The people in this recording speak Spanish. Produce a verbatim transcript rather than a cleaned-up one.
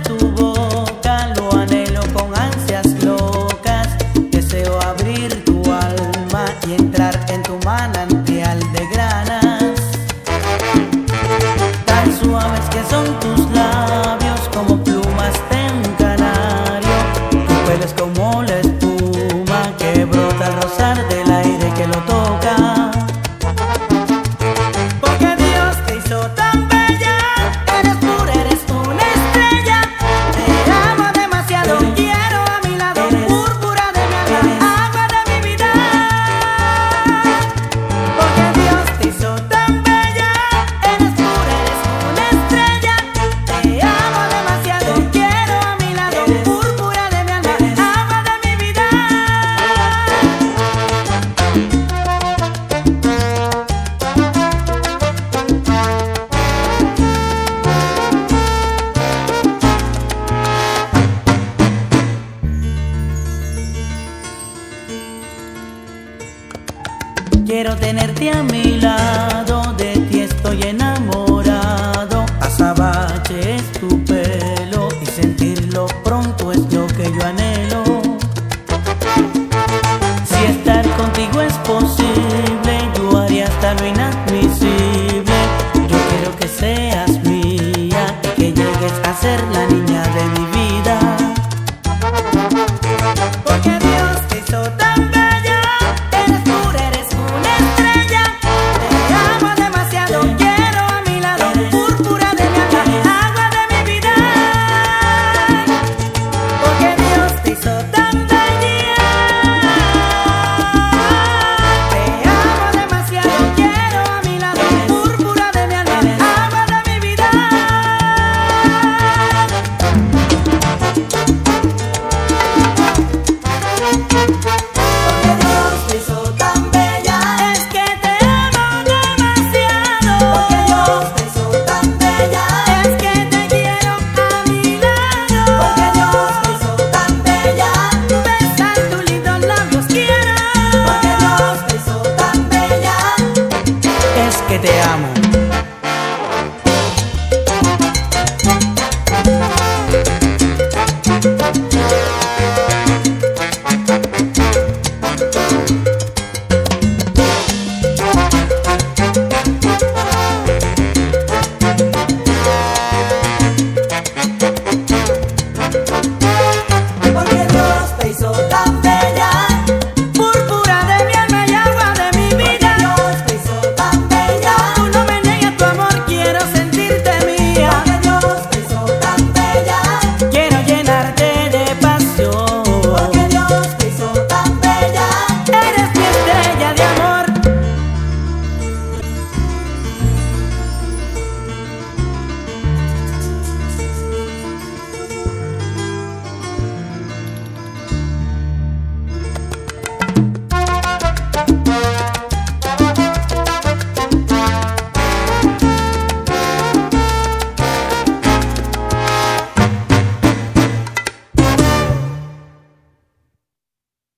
tu boca, lo anhelo con ansias locas. Deseo abrir tu alma y entrar en tu manantial de granas. Tan suaves que son tus labios, como plumas de un canario. Tu pelo es como la espuma que brota al rozar del aire que lo toca. Porque Dios te hizo tan bella, eres pura, eres una estrella. Te amo demasiado, quiero a mi lado, púrpura de mi alma, agua de mi vida. Porque Dios te hizo tan bella, eres pura, eres una estrella. Te amo demasiado, quiero a mi lado, púrpura de mi alma, agua de mi vida. Quiero tenerte a mi lado, de ti estoy enamorado. Azabache es tu pelo y sentirlo pronto es lo que yo anhelo. Si estar contigo es posible, yo haría hasta lo inadmisible. Yo quiero que seas mía y que llegues a ser la niña de mi vida.